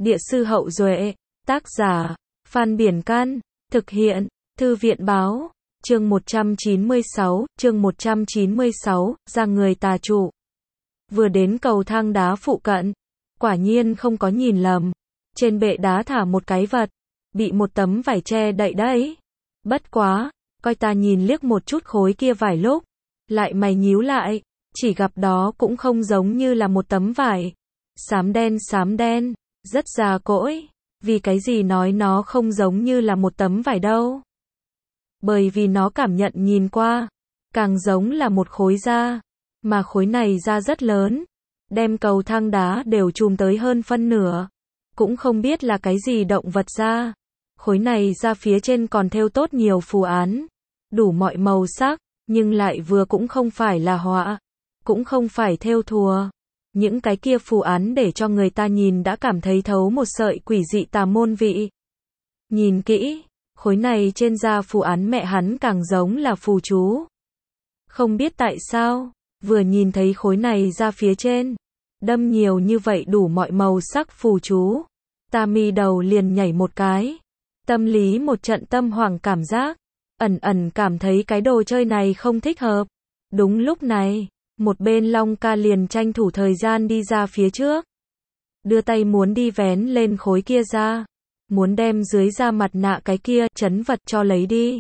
Địa sư Hậu Duệ, tác giả, Phan Biển Can, thực hiện, Thư viện báo, chương 196, ra người tà trụ. Vừa đến cầu thang đá phụ cận, quả nhiên không có nhìn lầm. Trên bệ đá thả một cái vật, bị một tấm vải che đậy đấy. Bất quá, coi ta nhìn liếc một chút khối kia vải lúc, lại mày nhíu lại, chỉ gặp đó cũng không giống như là một tấm vải. Xám đen, rất già cỗi. Vì cái gì nói nó không giống như là một tấm vải đâu? Bởi vì nó cảm nhận nhìn qua, càng giống là một khối da, mà khối này da rất lớn, đem cầu thang đá đều trùm tới hơn phân nửa. Cũng không biết là cái gì động vật da. Khối này da phía trên còn thêu tốt nhiều phù án, đủ mọi màu sắc, nhưng lại vừa cũng không phải là họa, cũng không phải thêu thùa. Những cái kia phù án để cho người ta nhìn đã cảm thấy thấu một sợi quỷ dị tà môn vị. Nhìn kỹ, khối này trên da phù án mẹ hắn càng giống là phù chú. Không biết tại sao, vừa nhìn thấy khối này ra phía trên, đâm nhiều như vậy đủ mọi màu sắc phù chú, ta mi đầu liền nhảy một cái. Tâm lý một trận tâm hoảng cảm giác, ẩn cảm thấy cái đồ chơi này không thích hợp. Đúng lúc này, một bên Long Ca liền tranh thủ thời gian đi ra phía trước, đưa tay muốn đi vén lên khối kia ra, muốn đem dưới da mặt nạ cái kia trấn vật cho lấy đi.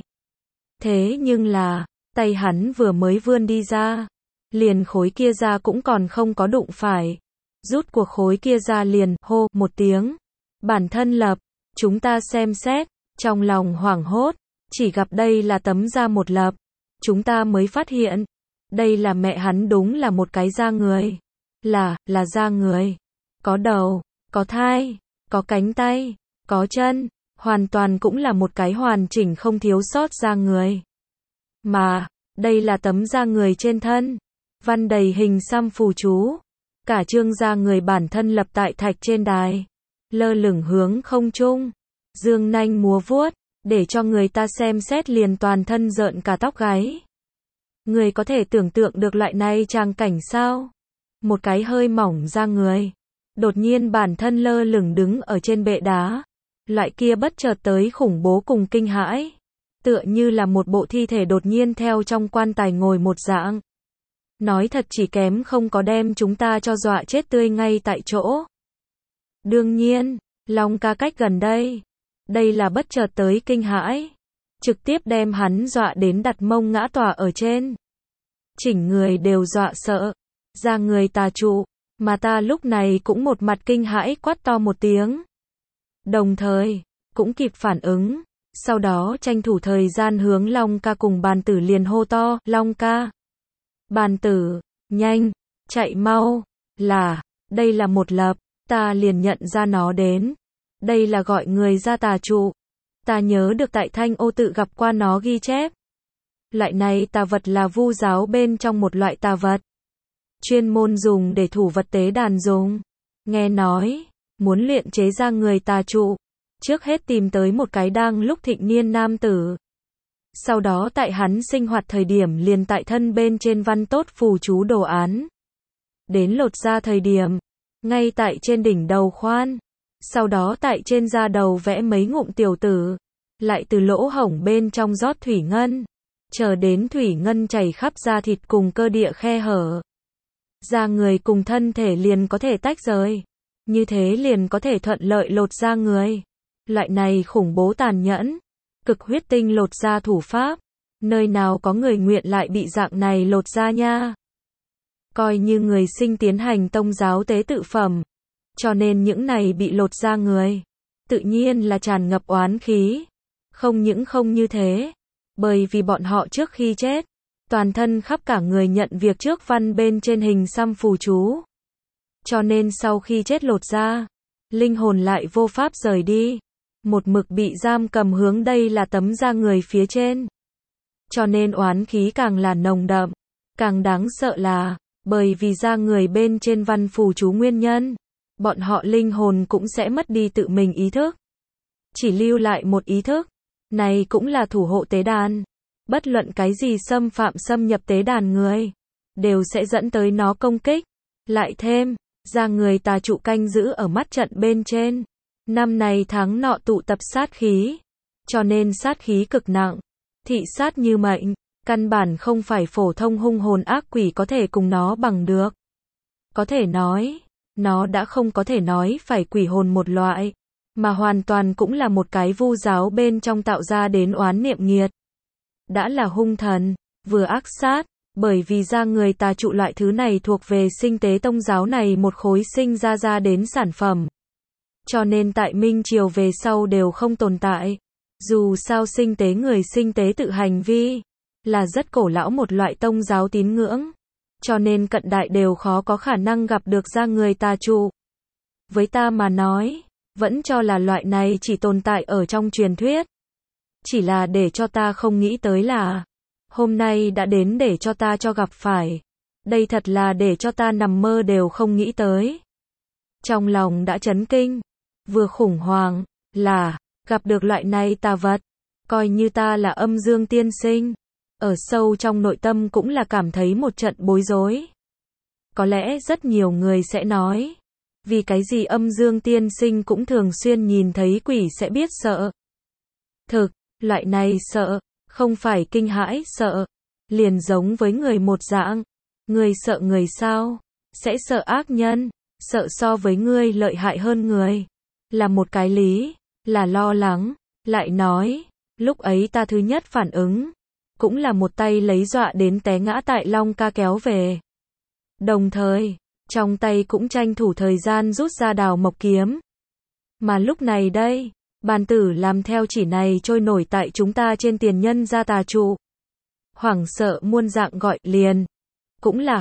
Thế nhưng là, tay hắn vừa mới vươn đi ra, liền khối kia ra cũng còn không có đụng phải. Rút cuộc khối kia ra liền hô một tiếng, bản thân lập. Chúng ta xem xét, trong lòng hoảng hốt, chỉ gặp đây là tấm da một lập. Chúng ta mới phát hiện, đây là mẹ hắn đúng là một cái da người. Là da người. Có đầu, có thai, có cánh tay, có chân, hoàn toàn cũng là một cái hoàn chỉnh không thiếu sót da người. Mà, đây là tấm da người trên thân, văn đầy hình xăm phù chú. Cả chương da người bản thân lập tại thạch trên đài, lơ lửng hướng không trung, dương nanh múa vuốt, để cho người ta xem xét liền toàn thân rợn cả tóc gáy. Người có thể tưởng tượng được loại này tràng cảnh sao? Một cái hơi mỏng da người, đột nhiên bản thân lơ lửng đứng ở trên bệ đá. Loại kia bất chợt tới khủng bố cùng kinh hãi, tựa như là một bộ thi thể đột nhiên theo trong quan tài ngồi một dạng. Nói thật chỉ kém không có đem chúng ta cho dọa chết tươi ngay tại chỗ. Đương nhiên, Long Ca cách gần đây. Đây là bất chợt tới kinh hãi. Trực tiếp đem hắn dọa đến đặt mông ngã tòa ở trên. Chỉnh người đều dọa sợ. Da người tà trụ. Mà ta lúc này cũng một mặt kinh hãi quát to một tiếng. Đồng thời, cũng kịp phản ứng. Sau đó tranh thủ thời gian hướng Long Ca cùng bàn tử liền hô to. Long Ca, bàn tử, nhanh, chạy mau. Đây là một lập. Ta liền nhận ra nó đến. Đây là gọi người ra tà trụ. Ta nhớ được tại Thanh Ô tự gặp qua nó ghi chép. Loại này tà vật là vu giáo bên trong một loại tà vật, chuyên môn dùng để thủ vật tế đàn dùng. Nghe nói, muốn luyện chế ra người tà trụ, trước hết tìm tới một cái đang lúc thịnh niên nam tử. Sau đó tại hắn sinh hoạt thời điểm liền tại thân bên trên văn tốt phù chú đồ án. Đến lột ra thời điểm, ngay tại trên đỉnh đầu khoan. Sau đó tại trên da đầu vẽ mấy ngụm tiểu tử. Lại từ lỗ hổng bên trong rót thủy ngân. Chờ đến thủy ngân chảy khắp da thịt cùng cơ địa khe hở. Da người cùng thân thể liền có thể tách rời. Như thế liền có thể thuận lợi lột da người. Loại này khủng bố tàn nhẫn, cực huyết tinh lột da thủ pháp. Nơi nào có người nguyện lại bị dạng này lột da nha. Coi như người sinh tiến hành tông giáo tế tự phẩm. Cho nên những này bị lột da người, tự nhiên là tràn ngập oán khí. Không những không như thế, bởi vì bọn họ trước khi chết, toàn thân khắp cả người nhận việc trước văn bên trên hình xăm phù chú. Cho nên sau khi chết lột da, linh hồn lại vô pháp rời đi. Một mực bị giam cầm hướng đây là tấm da người phía trên. Cho nên oán khí càng là nồng đậm. Càng đáng sợ là, bởi vì da người bên trên văn phù chú nguyên nhân, bọn họ linh hồn cũng sẽ mất đi tự mình ý thức. Chỉ lưu lại một ý thức. Này cũng là thủ hộ tế đàn. Bất luận cái gì xâm nhập tế đàn người, đều sẽ dẫn tới nó công kích. Lại thêm, da người tà trụ canh giữ ở mắt trận bên trên. Năm này tháng nọ tụ tập sát khí, cho nên sát khí cực nặng, thị sát như mệnh, căn bản không phải phổ thông hung hồn ác quỷ có thể cùng nó bằng được. Có thể nói, nó đã không có thể nói phải quỷ hồn một loại, mà hoàn toàn cũng là một cái vu giáo bên trong tạo ra đến oán niệm nghiệt. Đã là hung thần, vừa ác sát, bởi vì ra người tà trụ loại thứ này thuộc về sinh tế tông giáo này một khối sinh ra đến sản phẩm. Cho nên tại Minh Triều về sau đều không tồn tại. Dù sao sinh tế người sinh tế tự hành vi, là rất cổ lão một loại tông giáo tín ngưỡng. Cho nên cận đại đều khó có khả năng gặp được ra người tà trụ. Với ta mà nói, vẫn cho là loại này chỉ tồn tại ở trong truyền thuyết. Chỉ là để cho ta không nghĩ tới là, hôm nay đã đến để cho ta cho gặp phải. Đây thật là để cho ta nằm mơ đều không nghĩ tới. Trong lòng đã chấn kinh, vừa khủng hoảng, là, gặp được loại này tà vật, coi như ta là âm dương tiên sinh. Ở sâu trong nội tâm cũng là cảm thấy một trận bối rối. Có lẽ rất nhiều người sẽ nói, vì cái gì âm dương tiên sinh cũng thường xuyên nhìn thấy quỷ sẽ biết sợ. Thực, loại này sợ, không phải kinh hãi sợ, liền giống với người một dạng. Người sợ người sao, sẽ sợ ác nhân, sợ so với ngươi lợi hại hơn người. Là một cái lý, là lo lắng, lại nói, lúc ấy ta thứ nhất phản ứng, cũng là một tay lấy dọa đến té ngã tại Long Ca kéo về. Đồng thời, trong tay cũng tranh thủ thời gian rút ra đào mộc kiếm. Mà lúc này đây, bàn tử làm theo chỉ này trôi nổi tại chúng ta trên tiền nhân gia tà trụ. Hoảng sợ muôn dạng gọi liền. Cũng là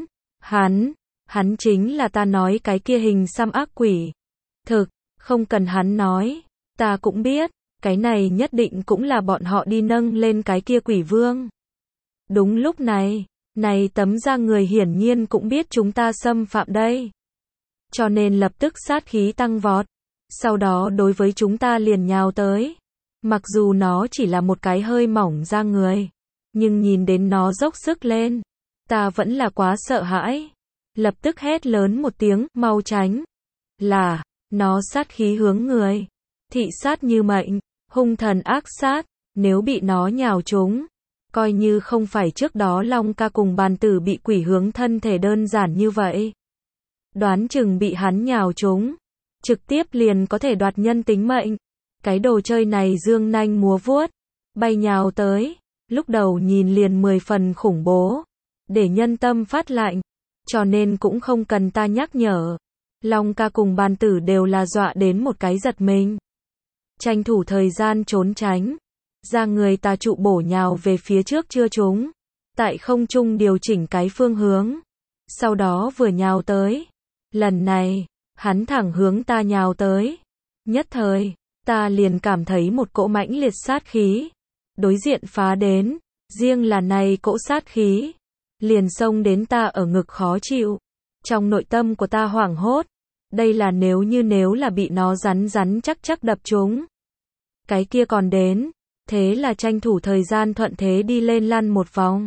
hắn chính là ta nói cái kia hình xăm ác quỷ. Thực, không cần hắn nói, ta cũng biết, cái này nhất định cũng là bọn họ đi nâng lên cái kia quỷ vương. Đúng lúc này, tấm da người hiển nhiên cũng biết chúng ta xâm phạm đây. Cho nên lập tức sát khí tăng vọt, sau đó đối với chúng ta liền nhào tới. Mặc dù nó chỉ là một cái hơi mỏng da người, nhưng nhìn đến nó dốc sức lên, ta vẫn là quá sợ hãi. Lập tức hét lớn một tiếng, mau tránh. Là, nó sát khí hướng người, thị sát như mệnh, hung thần ác sát, nếu bị nó nhào trúng, coi như không phải trước đó Long Ca cùng bàn tử bị quỷ hướng thân thể đơn giản như vậy. Đoán chừng bị hắn nhào trúng, trực tiếp liền có thể đoạt nhân tính mệnh. Cái đồ chơi này dương nanh múa vuốt, bay nhào tới, lúc đầu nhìn liền 10 phần khủng bố, để nhân tâm phát lạnh, cho nên cũng không cần ta nhắc nhở. Long Ca cùng bàn tử đều là dọa đến một cái giật mình. Tranh thủ thời gian trốn tránh, ra người tà trụ bổ nhào về phía trước chưa trúng, tại không trung điều chỉnh cái phương hướng, sau đó vừa nhào tới. Lần này, hắn thẳng hướng ta nhào tới. Nhất thời, ta liền cảm thấy một cỗ mãnh liệt sát khí đối diện phá đến, riêng là này cỗ sát khí liền xông đến ta ở ngực khó chịu. Trong nội tâm của ta hoảng hốt, đây là nếu là bị nó rắn chắc đập trúng, cái kia còn đến, thế là tranh thủ thời gian thuận thế đi lên lăn một vòng.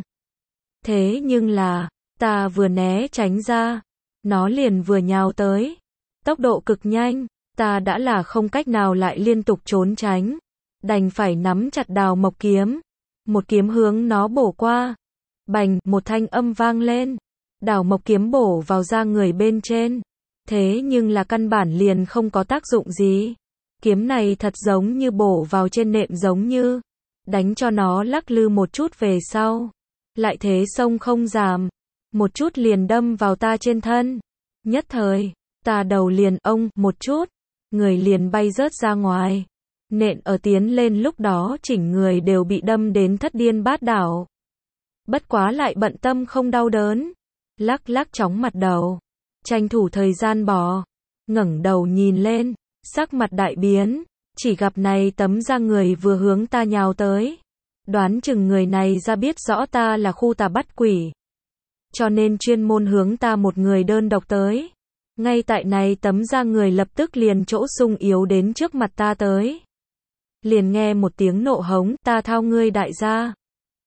Thế nhưng là, ta vừa né tránh ra, nó liền vừa nhào tới, tốc độ cực nhanh, ta đã là không cách nào lại liên tục trốn tránh, đành phải nắm chặt đào mộc kiếm, một kiếm hướng nó bổ qua. Bành, một thanh âm vang lên, đào mộc kiếm bổ vào da người bên trên, thế nhưng là căn bản liền không có tác dụng gì. Kiếm này thật giống như bổ vào trên nệm giống như, đánh cho nó lắc lư một chút về sau, lại thế xông không giảm, một chút liền đâm vào ta trên thân. Nhất thời, ta đầu liền ông một chút, người liền bay rớt ra ngoài. Nện ở tiến lên lúc đó chỉnh người đều bị đâm đến thất điên bát đảo. Bất quá lại bận tâm không đau đớn, lắc chóng mặt đầu, tranh thủ thời gian bò, ngẩng đầu nhìn lên, sắc mặt đại biến, chỉ gặp này tấm da người vừa hướng ta nhào tới. Đoán chừng người này ra biết rõ ta là khu tà bắt quỷ, cho nên chuyên môn hướng ta một người đơn độc tới. Ngay tại này tấm da người lập tức liền chỗ sung yếu đến trước mặt ta tới. Liền nghe một tiếng nộ hống, ta thao ngươi đại gia.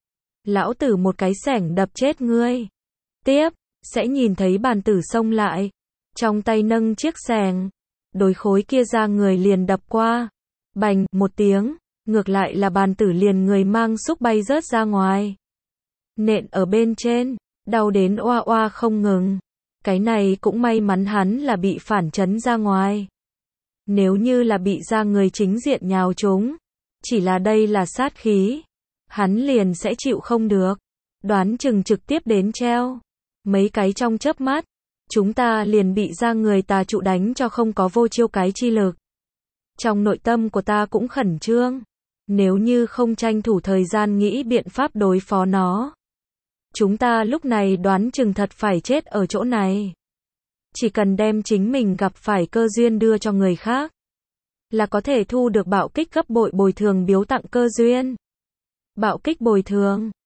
Lão tử một cái xẻng đập chết ngươi. Tiếp, sẽ nhìn thấy bàn tử xông lại, trong tay nâng chiếc xẻng, đối khối kia ra người liền đập qua. Bành, một tiếng, ngược lại là bàn tử liền người mang xúc bay rớt ra ngoài. Nện ở bên trên, đau đến oa oa không ngừng. Cái này cũng may mắn hắn là bị phản chấn ra ngoài. Nếu như là bị ra người chính diện nhào trúng, chỉ là đây là sát khí, hắn liền sẽ chịu không được. Đoán chừng trực tiếp đến treo. Mấy cái trong chớp mắt, chúng ta liền bị ra người tà trụ đánh cho không có vô chiêu cái chi lực. Trong nội tâm của ta cũng khẩn trương. Nếu như không tranh thủ thời gian nghĩ biện pháp đối phó nó, chúng ta lúc này đoán chừng thật phải chết ở chỗ này. Chỉ cần đem chính mình gặp phải cơ duyên đưa cho người khác, là có thể thu được bạo kích gấp bội bồi thường biếu tặng cơ duyên. Bạo kích bồi thường.